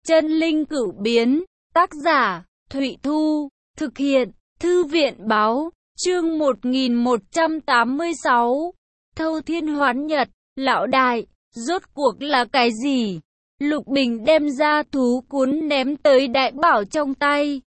Chân linh cửu biến, tác giả, Thụy Thu, thực hiện, Thư viện báo, chương 1186, Thâu Thiên Hoán Nhật, lão đại, rốt cuộc là cái gì? Lục Bình đem ra thú cuốn ném tới đại bảo trong tay.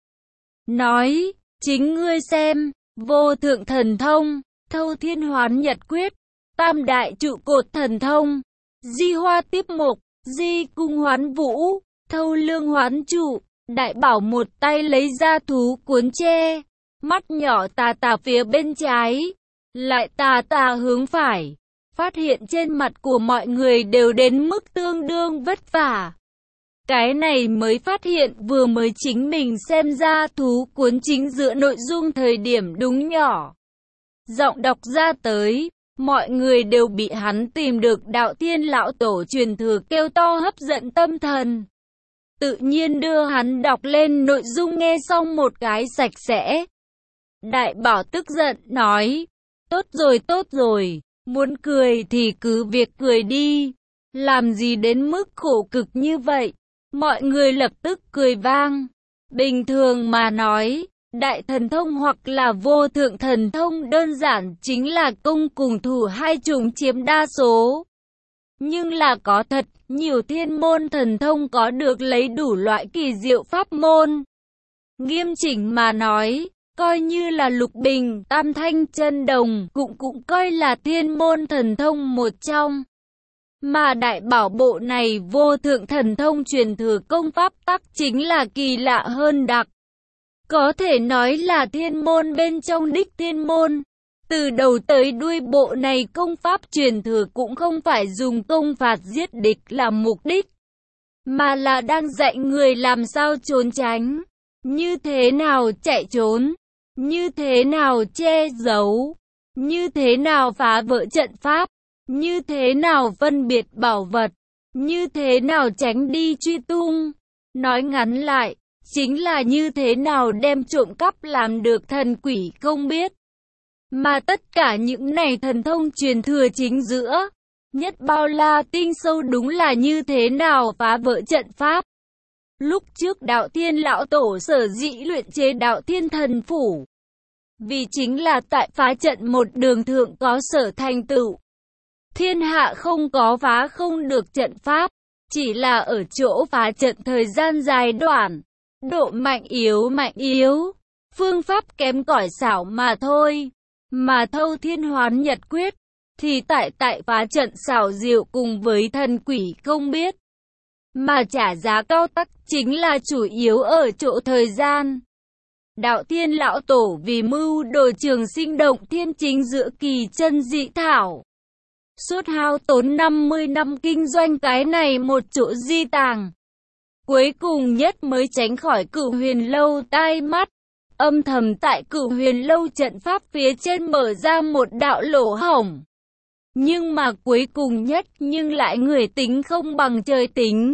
Nói, chính ngươi xem, vô thượng thần thông, Thâu Thiên Hoán Nhật quyết, tam đại trụ cột thần thông, di hoa tiếp mục, di cung hoán vũ, thâu lương hoán trụ. Đại bảo một tay lấy ra thú cuốn tre, mắt nhỏ tà tà phía bên trái, lại tà tà hướng phải. Phát hiện trên mặt của mọi người đều đến mức tương đương vất vả. Cái này mới phát hiện vừa mới chính mình xem ra thú cuốn chính giữa nội dung thời điểm đúng nhỏ. Giọng đọc ra tới, mọi người đều bị hắn tìm được đạo thiên lão tổ truyền thừa kêu to hấp dẫn tâm thần. Tự nhiên đưa hắn đọc lên nội dung nghe xong một cái sạch sẽ. Đại bảo tức giận nói, tốt rồi, muốn cười thì cứ việc cười đi, làm gì đến mức khổ cực như vậy. Mọi người lập tức cười vang. Bình thường mà nói, đại thần thông hoặc là vô thượng thần thông đơn giản chính là công cùng thủ hai chủng chiếm đa số. Nhưng là có thật nhiều thiên môn thần thông có được lấy đủ loại kỳ diệu pháp môn. Nghiêm chỉnh mà nói, coi như là Lục Bình, Tam Thanh Chân Đồng cũng coi là thiên môn thần thông một trong. Mà đại bảo bộ này vô thượng thần thông truyền thừa công pháp tắc chính là kỳ lạ hơn đặc. Có thể nói là thiên môn bên trong đích thiên môn. Từ đầu tới đuôi bộ này công pháp truyền thừa cũng không phải dùng công phạt giết địch làm mục đích, mà là đang dạy người làm sao trốn tránh, như thế nào chạy trốn, như thế nào che giấu, như thế nào phá vỡ trận pháp, như thế nào phân biệt bảo vật, như thế nào tránh đi truy tung. Nói ngắn lại, chính là như thế nào đem trộm cắp làm được thần quỷ không biết. Mà tất cả những này thần thông truyền thừa chính giữa, nhất bao la tinh sâu đúng là như thế nào phá vỡ trận pháp. Lúc trước đạo thiên lão tổ sở dĩ luyện chế đạo thiên thần phủ, vì chính là tại phá trận một đường thượng có sở thành tựu. Thiên hạ không có phá không được trận pháp, chỉ là ở chỗ phá trận thời gian dài đoạn, độ mạnh yếu, phương pháp kém cỏi xảo mà thôi. Mà Thâu Thiên Hoán Nhật quyết thì tại phá trận xảo diệu cùng với thần quỷ không biết. Mà trả giá cao tắc chính là chủ yếu ở chỗ thời gian. Đạo thiên lão tổ vì mưu đồ trường sinh động thiên chính giữa kỳ chân dị thảo, suốt hao tốn 50 năm kinh doanh cái này một chỗ di tàng, cuối cùng nhất mới tránh khỏi Cửu Huyền Lâu tai mắt. Âm thầm tại Cửu Huyền Lâu trận pháp phía trên mở ra một đạo lỗ hổng. Nhưng mà cuối cùng nhất nhưng lại người tính không bằng trời tính.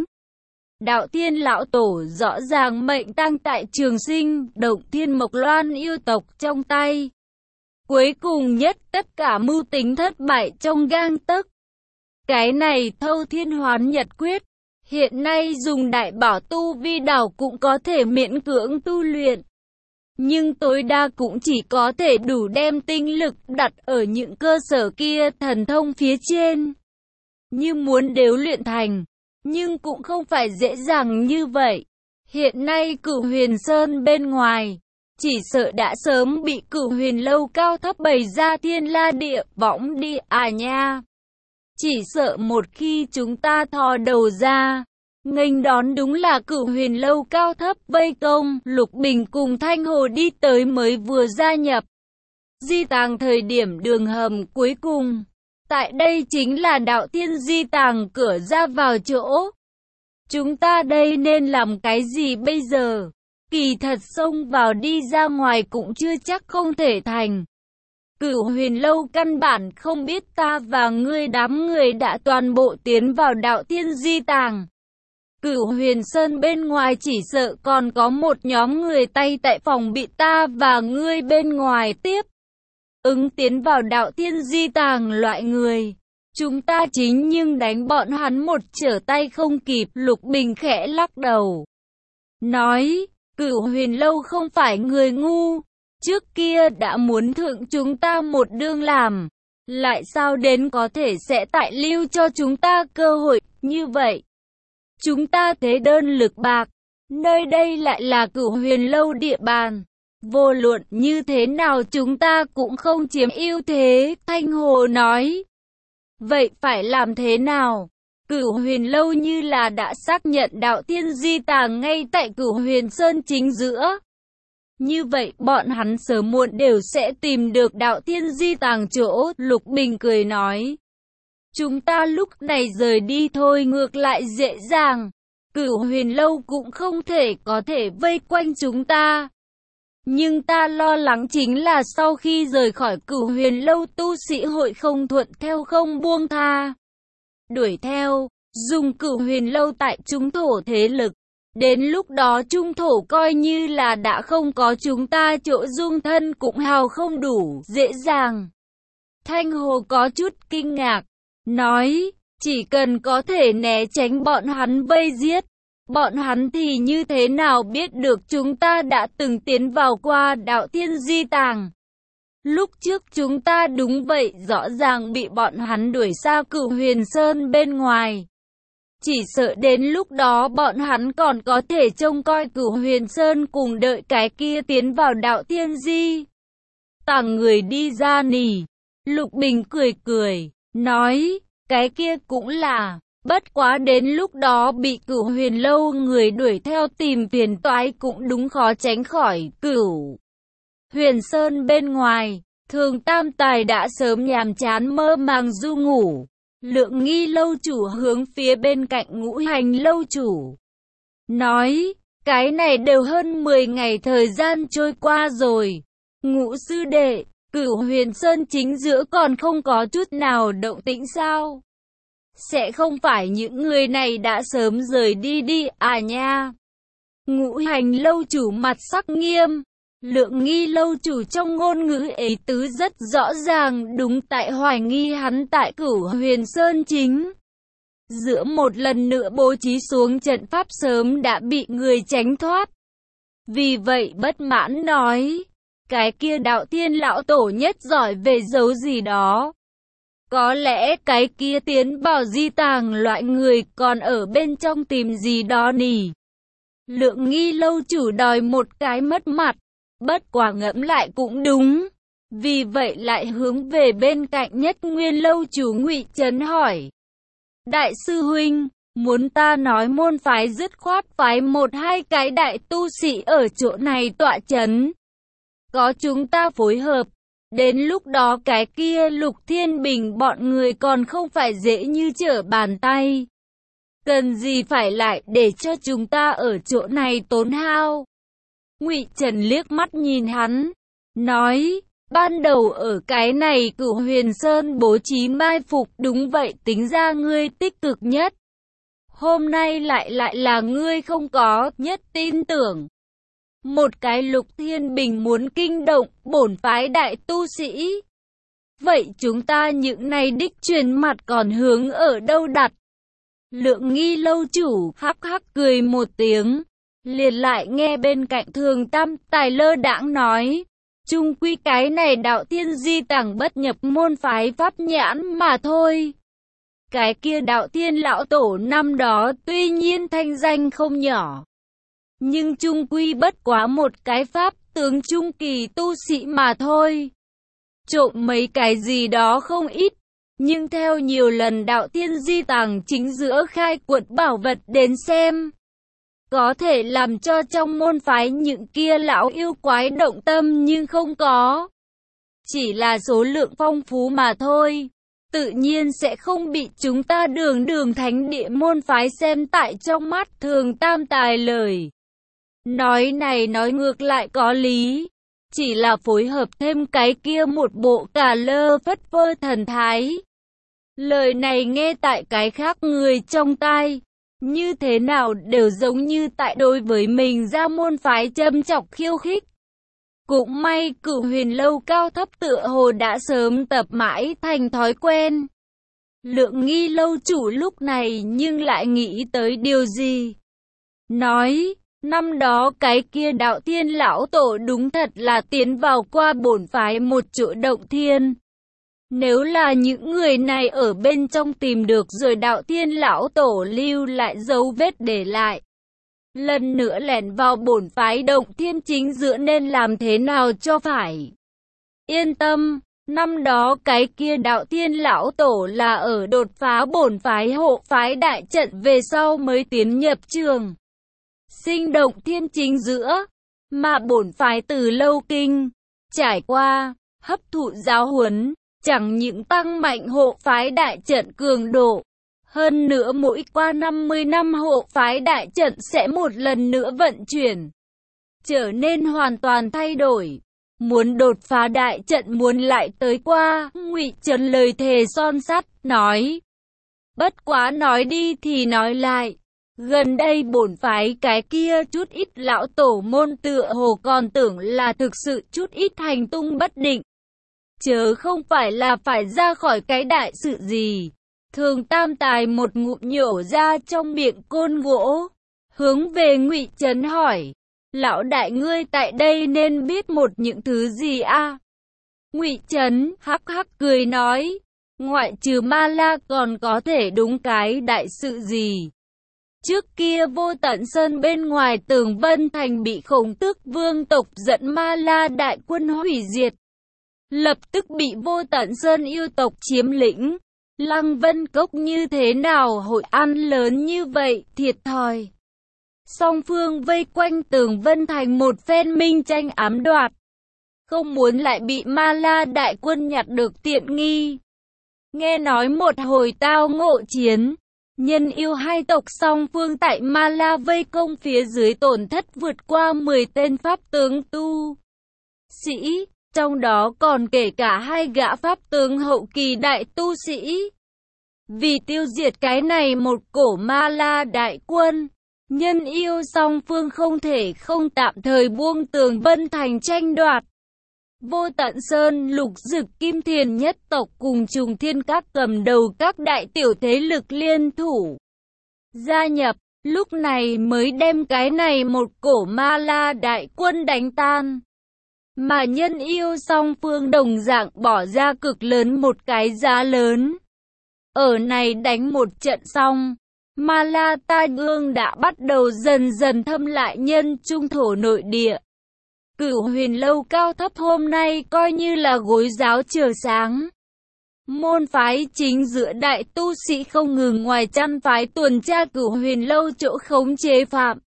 Đạo thiên lão tổ rõ ràng mệnh tang tại Trường Sinh, Động Thiên Mộc Loan yêu tộc trong tay. Cuối cùng nhất tất cả mưu tính thất bại trong gang tấc. Cái này Thâu Thiên Hoán Nhật quyết, hiện nay dùng đại bảo tu vi đảo cũng có thể miễn cưỡng tu luyện. Nhưng tối đa cũng chỉ có thể đủ đem tinh lực đặt ở những cơ sở kia thần thông phía trên. Như muốn đều luyện thành, nhưng cũng không phải dễ dàng như vậy. Hiện nay Cửu Huyền Sơn bên ngoài, chỉ sợ đã sớm bị Cửu Huyền Lâu cao thấp bày ra thiên la địa võng đi à nha. Chỉ sợ một khi chúng ta thò đầu ra, nghênh đón đúng là Cửu Huyền Lâu cao thấp vây công. Lục Bình cùng Thanh Hồ đi tới mới vừa gia nhập di tàng thời điểm đường hầm cuối cùng. Tại đây chính là đạo thiên di tàng cửa ra vào chỗ. Chúng ta đây nên làm cái gì bây giờ? Kỳ thật xông vào đi ra ngoài cũng chưa chắc không thể thành. Cửu Huyền Lâu căn bản không biết ta và ngươi đám người đã toàn bộ tiến vào đạo thiên di tàng. Cửu Huyền Sơn bên ngoài chỉ sợ còn có một nhóm người tay tại phòng bị ta và ngươi bên ngoài tiếp ứng tiến vào đạo thiên di tàng loại người. Chúng ta chính nhưng đánh bọn hắn một trở tay không kịp. Lục Bình khẽ lắc đầu, nói, Cửu Huyền Lâu không phải người ngu, trước kia đã muốn thượng chúng ta một đương làm, lại sao đến có thể sẽ tại lưu cho chúng ta cơ hội như vậy. Chúng ta thế đơn lực bạc, nơi đây lại là Cửu Huyền Lâu địa bàn, vô luận như thế nào chúng ta cũng không chiếm ưu thế. Thanh Hồ nói, vậy phải làm thế nào? Cửu Huyền Lâu như là đã xác nhận đạo tiên di tàng ngay tại Cửu Huyền Sơn chính giữa. Như vậy bọn hắn sớm muộn đều sẽ tìm được đạo tiên di tàng chỗ. Lục Bình cười nói, chúng ta lúc này rời đi thôi ngược lại dễ dàng. Cửu Huyền Lâu cũng không có thể vây quanh chúng ta. Nhưng ta lo lắng chính là sau khi rời khỏi Cửu Huyền Lâu tu sĩ hội không thuận theo không buông tha. Đuổi theo, dùng Cửu Huyền Lâu tại trung thổ thế lực. Đến lúc đó trung thổ coi như là đã không có chúng ta chỗ dung thân cũng hào không đủ dễ dàng. Thanh Hồ có chút kinh ngạc, nói, chỉ cần có thể né tránh bọn hắn vây giết, bọn hắn thì như thế nào biết được chúng ta đã từng tiến vào qua đạo tiên di tàng. Lúc trước chúng ta đúng vậy rõ ràng bị bọn hắn đuổi xa Cửu Huyền Sơn bên ngoài. Chỉ sợ đến lúc đó bọn hắn còn có thể trông coi Cửu Huyền Sơn cùng đợi cái kia tiến vào đạo tiên di tàng người đi ra nỉ. Lục Bình cười cười, nói, cái kia cũng là, bất quá đến lúc đó bị Cửu Huyền Lâu người đuổi theo tìm phiền toái cũng đúng khó tránh khỏi. Cửu Huyền Sơn bên ngoài, Thường Tam Tài đã sớm nhàm chán mơ màng du ngủ. Lượng Nghi lâu chủ hướng phía bên cạnh Ngũ Hành lâu chủ, nói, cái này đều hơn 10 ngày thời gian trôi qua rồi. Ngũ sư đệ, Cửu Huyền Sơn chính giữa còn không có chút nào động tĩnh sao? Sẽ không phải những người này đã sớm rời đi à nha? Ngũ Hành lâu chủ mặt sắc nghiêm. Lượng Nghi lâu chủ trong ngôn ngữ ý tứ rất rõ ràng, đúng tại hoài nghi hắn tại Cửu Huyền Sơn chính giữa một lần nữa bố trí xuống trận pháp sớm đã bị người tránh thoát. Vì vậy bất mãn nói, cái kia đạo tiên lão tổ nhất giỏi về giấu gì đó. Có lẽ cái kia tiến vào di tàng loại người còn ở bên trong tìm gì đó nỉ. Lượng Nghi lâu chủ đòi một cái mất mặt. Bất quả ngẫm lại cũng đúng. Vì vậy lại hướng về bên cạnh Nhất Nguyên lâu chủ Ngụy Trấn hỏi, đại sư huynh, muốn ta nói môn phái dứt khoát phái 1-2 cái đại tu sĩ ở chỗ này tọa trấn. Có chúng ta phối hợp, đến lúc đó cái kia Lục Thiên Bình bọn người còn không phải dễ như trở bàn tay. Cần gì phải lại để cho chúng ta ở chỗ này tốn hao. Ngụy Trần liếc mắt nhìn hắn, nói, ban đầu ở cái này Cửu Huyền Sơn bố trí mai phục, đúng vậy tính ra ngươi tích cực nhất. Hôm nay lại là ngươi không có nhất tin tưởng. Một cái Lục Thiên Bình muốn kinh động bổn phái đại tu sĩ. Vậy chúng ta những này đích truyền mặt còn hướng ở đâu đặt? Lượng Nghi lâu chủ hắc hắc cười một tiếng. Liền lại nghe bên cạnh Thường Tam Tài lơ đãng nói, chung quy cái này đạo tiên di tàng bất nhập môn phái pháp nhãn mà thôi. Cái kia đạo tiên lão tổ năm đó tuy nhiên thanh danh không nhỏ, nhưng chung quy bất quá một cái pháp tướng trung kỳ tu sĩ mà thôi. Trộm mấy cái gì đó không ít, nhưng theo nhiều lần đạo tiên di tàng chính giữa khai quật bảo vật đến xem, có thể làm cho trong môn phái những kia lão yêu quái động tâm nhưng không có. Chỉ là số lượng phong phú mà thôi. Tự nhiên sẽ không bị chúng ta đường thánh địa môn phái xem tại trong mắt. Thường Tam Tài lời nói này nói ngược lại có lý. Chỉ là phối hợp thêm cái kia một bộ cà lơ phất phơ thần thái. Lời này nghe tại cái khác người trong tai, như thế nào đều giống như tại đối với mình ra môn phái châm chọc khiêu khích. Cũng may Cửu Huyền lâu cao thấp tựa hồ đã sớm tập mãi thành thói quen. Lượng Nghi lâu chủ lúc này nhưng lại nghĩ tới điều gì? Nói, năm đó cái kia Đạo Thiên lão tổ đúng thật là tiến vào qua bổn phái một chỗ động thiên. Nếu là những người này ở bên trong tìm được rồi Đạo Thiên lão tổ lưu lại dấu vết để lại. Lần nữa lẻn vào bổn phái động thiên chính giữa nên làm thế nào cho phải? Yên tâm, năm đó cái kia Đạo Thiên lão tổ là ở đột phá bổn phái hộ phái đại trận về sau mới tiến nhập trường sinh động thiên chính giữa, mà bổn phái từ lâu kinh trải qua hấp thụ giáo huấn, chẳng những tăng mạnh hộ phái đại trận cường độ, hơn nữa mỗi qua 50 năm hộ phái đại trận sẽ một lần nữa vận chuyển, trở nên hoàn toàn thay đổi. Muốn đột phá đại trận muốn lại tới qua, Ngụy Trần lời thề son sắt, nói. Bất quá nói đi thì nói lại, gần đây bổn phái cái kia chút ít lão tổ môn tựa hồ còn tưởng là thực sự chút ít hành tung bất định. Chớ không phải là phải ra khỏi cái đại sự gì. Thường Tam Tài một ngụm nhổ ra trong miệng côn gỗ, hướng về Ngụy Trấn hỏi. Lão đại ngươi tại đây nên biết một những thứ gì a? Ngụy Trấn hắc hắc cười nói, ngoại trừ Ma La còn có thể đúng cái đại sự gì? Trước kia Vô Tận Sơn bên ngoài Tường Vân Thành bị Khổng Tước Vương tộc dẫn Ma La đại quân hủy diệt. Lập tức bị Vô Tận Sơn yêu tộc chiếm lĩnh. Lăng Vân Cốc như thế nào hội ăn lớn như vậy, thiệt thòi. Song phương vây quanh Tường Vân Thành một phen minh tranh ám đoạt. Không muốn lại bị Ma La đại quân nhặt được tiện nghi. Nghe nói một hồi tao ngộ chiến, nhân yêu hai tộc song phương tại Ma La vây công phía dưới tổn thất vượt qua 10 tên pháp tướng tu sĩ, trong đó còn kể cả 2 gã pháp tướng hậu kỳ đại tu sĩ. Vì tiêu diệt cái này một cổ Ma La đại quân, nhân yêu song phương không thể không tạm thời buông Tường Vân Thành tranh đoạt. Vô Tận Sơn, Lục Dực, Kim Thiền nhất tộc cùng Trùng Thiên Các cầm đầu các đại tiểu thế lực liên thủ gia nhập, lúc này mới đem cái này một cổ Ma La đại quân đánh tan. Mà nhân yêu song phương đồng dạng bỏ ra cực lớn một cái giá lớn. Ở này đánh một trận xong, Ma La Tai Ương đã bắt đầu dần dần thâm lại nhân trung thổ nội địa. Cửu Huyền Lâu cao thấp hôm nay coi như là gối giáo chờ sáng. Môn phái chính giữa đại tu sĩ không ngừng ngoài trăm phái tuần tra Cửu Huyền Lâu chỗ khống chế phạm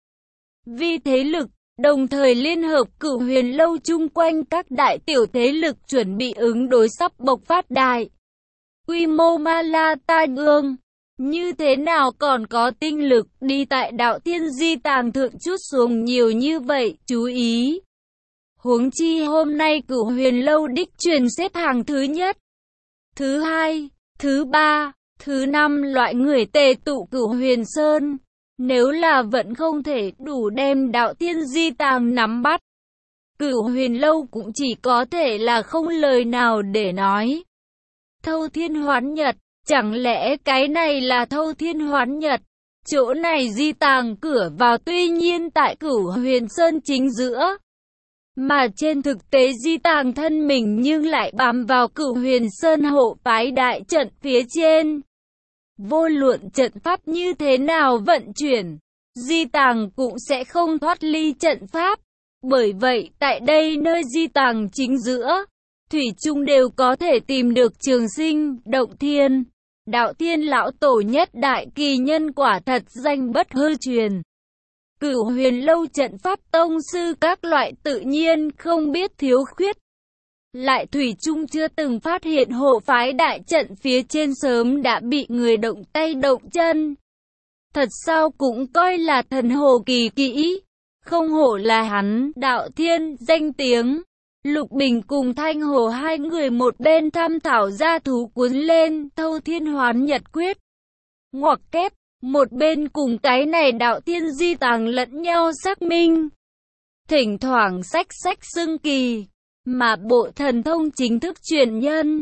vi thế lực, đồng thời liên hợp Cửu Huyền Lâu chung quanh các đại tiểu thế lực chuẩn bị ứng đối sắp bộc phát đại quy mô Ma La Tai Ương. Như thế nào còn có tinh lực đi tại Đạo Thiên Di Tàng thượng chút xuống nhiều như vậy, chú ý. Huống chi hôm nay Cửu Huyền Lâu đích truyền xếp hàng thứ nhất, thứ hai, thứ ba, thứ năm loại người tề tụ Cửu Huyền Sơn. Nếu là vẫn không thể đủ đem Đạo Thiên Di Tàng nắm bắt, Cửu Huyền Lâu cũng chỉ có thể là không lời nào để nói. Thâu Thiên Hoán Nhật, chẳng lẽ cái này là Thâu Thiên Hoán Nhật? Chỗ này di tàng cửa vào tuy nhiên tại Cửu Huyền Sơn chính giữa, mà trên thực tế di tàng thân mình nhưng lại bám vào Cửu Huyền Sơn hộ phái đại trận phía trên. Vô luận trận pháp như thế nào vận chuyển, di tàng cũng sẽ không thoát ly trận pháp. Bởi vậy tại đây nơi di tàng chính giữa, thủy chung đều có thể tìm được trường sinh, động thiên. Đạo Thiên lão tổ nhất đại kỳ nhân quả thật danh bất hư truyền. Cửu Huyền Lâu trận pháp tông sư các loại tự nhiên không biết thiếu khuyết. Lại thủy chung chưa từng phát hiện hộ phái đại trận phía trên sớm đã bị người động tay động chân. Thật sao cũng coi là thần hồ kỳ kỹ. Không hổ là hắn, Đạo Thiên, danh tiếng. Lục Bình cùng Thanh Hồ hai người một bên thăm thảo gia thú cuốn lên Thâu Thiên Hoán Nhật Quyết, ngoặc kép, một bên cùng cái này Đạo Thiên Di Tàng lẫn nhau xác minh. Thỉnh thoảng xách xưng kỳ, mà bộ thần thông chính thức truyền nhân,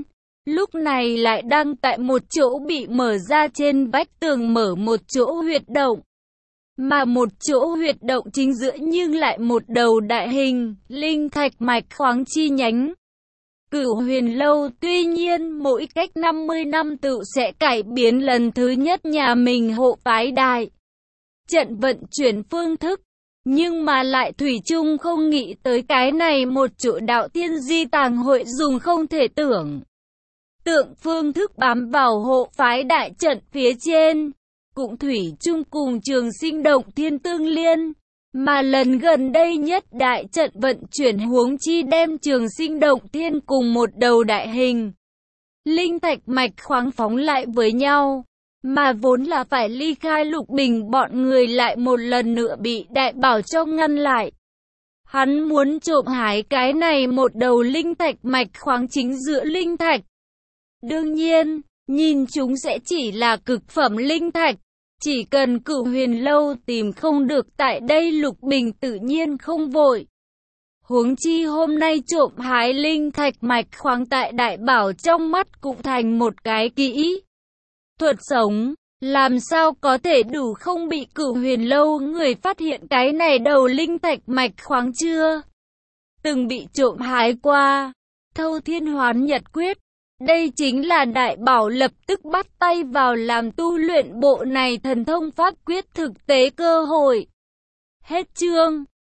lúc này lại đang tại một chỗ bị mở ra, trên vách tường mở một chỗ huyệt động. Mà một chỗ huyệt động chính giữa nhưng lại một đầu đại hình, linh thạch mạch khoáng chi nhánh. Cửu Huyền Lâu tuy nhiên mỗi cách 50 năm tự sẽ cải biến lần thứ nhất nhà mình hộ phái đại trận vận chuyển phương thức, nhưng mà lại thủy chung không nghĩ tới cái này một chỗ đạo tiên di tàng hội dùng không thể tưởng tượng phương thức bám vào hộ phái đại trận phía trên, cũng thủy chung cùng Trường Sinh Động Thiên tương liên. Mà lần gần đây nhất đại trận vận chuyển huống chi đem Trường Sinh Động Thiên cùng một đầu đại hình linh thạch mạch khoáng phóng lại với nhau, mà vốn là phải ly khai Lục Bình bọn người lại một lần nữa bị đại bảo cho ngăn lại. Hắn muốn trộm hái cái này một đầu linh thạch mạch khoáng chính giữa linh thạch. Đương nhiên, nhìn chúng sẽ chỉ là cực phẩm linh thạch. Chỉ cần Cửu Huyền Lâu tìm không được tại đây, Lục Bình tự nhiên không vội. Huống chi hôm nay trộm hái linh thạch mạch khoáng tại đại bảo trong mắt cũng thành một cái kỹ thuật sống, làm sao có thể đủ không bị Cửu Huyền Lâu người phát hiện cái này đầu linh thạch mạch khoáng chưa từng bị trộm hái qua. Thâu Thiên Hoán Nhật Quyết, đây chính là đại bảo lập tức bắt tay vào làm tu luyện bộ này thần thông pháp quyết thực tế cơ hội. Hết chương.